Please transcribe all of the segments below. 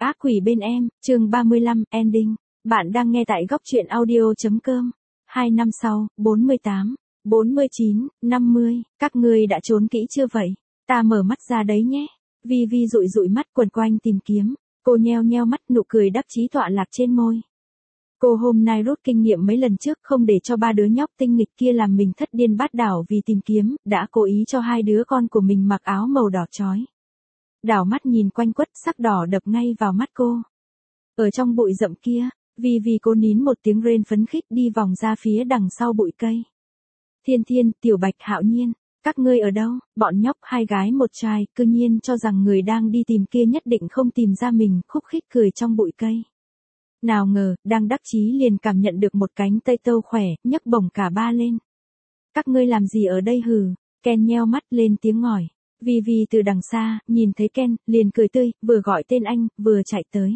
Ác quỷ bên em, chương 35, ending. Bạn đang nghe tại góc truyện audio.com. 2 năm sau, 48, 49, 50, các ngươi đã trốn kỹ chưa vậy? Ta mở mắt ra đấy nhé. Vi Vi dụi dụi mắt quần quanh tìm kiếm. Cô nheo nheo mắt, nụ cười đắc chí tọa lạc trên môi. Cô hôm nay rút kinh nghiệm mấy lần trước không để cho ba đứa nhóc tinh nghịch kia làm mình thất điên bát đảo vì tìm kiếm, đã cố ý cho hai đứa con của mình mặc áo màu đỏ chói. Đảo mắt nhìn quanh quất, sắc đỏ đập ngay vào mắt cô. Ở trong bụi rậm kia, Vi cô nín một tiếng rên phấn khích đi vòng ra phía đằng sau bụi cây. Thiên Thiên, Tiểu Bạch, Hạo Nhiên, các ngươi ở đâu? Bọn nhóc hai gái một trai, cư nhiên cho rằng người đang đi tìm kia nhất định không tìm ra mình, khúc khích cười trong bụi cây. Nào ngờ, đang đắc chí liền cảm nhận được một cánh tay tâu khỏe, nhấc bổng cả ba lên. Các ngươi làm gì ở đây hừ? Ken nheo mắt lên tiếng ngỏi. Vi từ đằng xa, nhìn thấy Ken, liền cười tươi, vừa gọi tên anh, vừa chạy tới.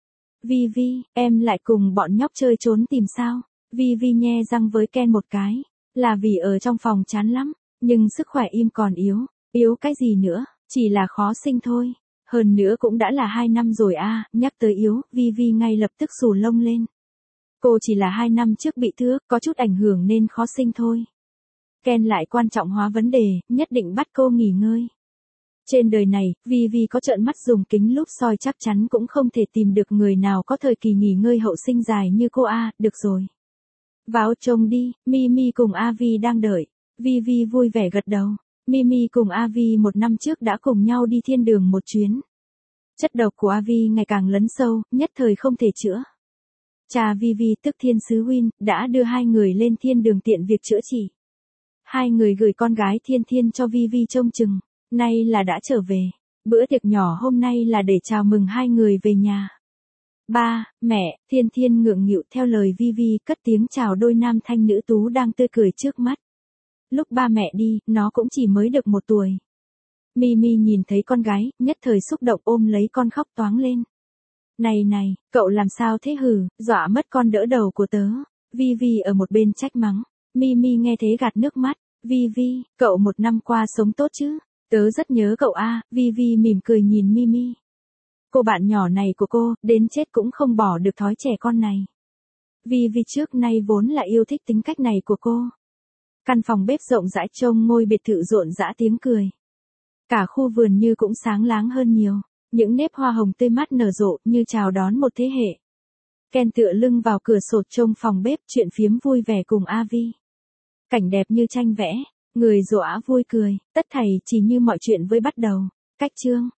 Vi, em lại cùng bọn nhóc chơi trốn tìm sao? Vi nhe răng với Ken một cái. Là vì ở trong phòng chán lắm, nhưng sức khỏe im còn yếu cái gì nữa, chỉ là khó sinh thôi. Hơn nữa cũng đã là 2 năm rồi à, nhắc tới yếu, Vi ngay lập tức xù lông lên. Cô chỉ là 2 năm trước bị thước, có chút ảnh hưởng nên khó sinh thôi. Ken lại quan trọng hóa vấn đề, nhất định bắt cô nghỉ ngơi. Trên đời này, Vi có trợn mắt dùng kính lúp soi chắc chắn cũng không thể tìm được người nào có thời kỳ nghỉ ngơi hậu sinh dài như cô a. Được rồi. Vào trông đi, Mimi cùng Avi đang đợi. Vi vui vẻ gật đầu. Mimi cùng Avi 1 năm trước đã cùng nhau đi thiên đường một chuyến. Chất độc của Avi ngày càng lấn sâu, nhất thời không thể chữa. Cha Vi tức thiên sứ Win, đã đưa hai người lên thiên đường tiện việc chữa trị. Hai người gửi con gái Thiên cho Vi trông chừng. Nay là đã trở về. Bữa tiệc nhỏ hôm nay là để chào mừng hai người về nhà. Ba, mẹ, Thiên ngượng nghịu theo lời Vi cất tiếng chào đôi nam thanh nữ tú đang tươi cười trước mắt. Lúc ba mẹ đi, nó cũng chỉ mới được 1 tuổi. Mimi nhìn thấy con gái, nhất thời xúc động ôm lấy con khóc toáng lên. Này, cậu làm sao thế hừ, dọa mất con đỡ đầu của tớ. Vi ở một bên trách mắng. Mimi nghe thế gạt nước mắt. Vi, cậu 1 năm qua sống tốt chứ? Tớ rất nhớ cậu a. Vi mỉm cười nhìn Mimi. Cô bạn nhỏ này của cô, đến chết cũng không bỏ được thói trẻ con này. Vi trước nay vốn là yêu thích tính cách này của cô. Căn phòng bếp rộng rãi trông ngôi biệt thự rộn rã tiếng cười. Cả khu vườn như cũng sáng láng hơn nhiều, những nếp hoa hồng tươi mát nở rộ như chào đón một thế hệ. Ken tựa lưng vào cửa sổ trông phòng bếp chuyện phiếm vui vẻ cùng Avi. Cảnh đẹp như tranh vẽ, người dọa vui cười, tất thảy chỉ như mọi chuyện với bắt đầu. Cách chương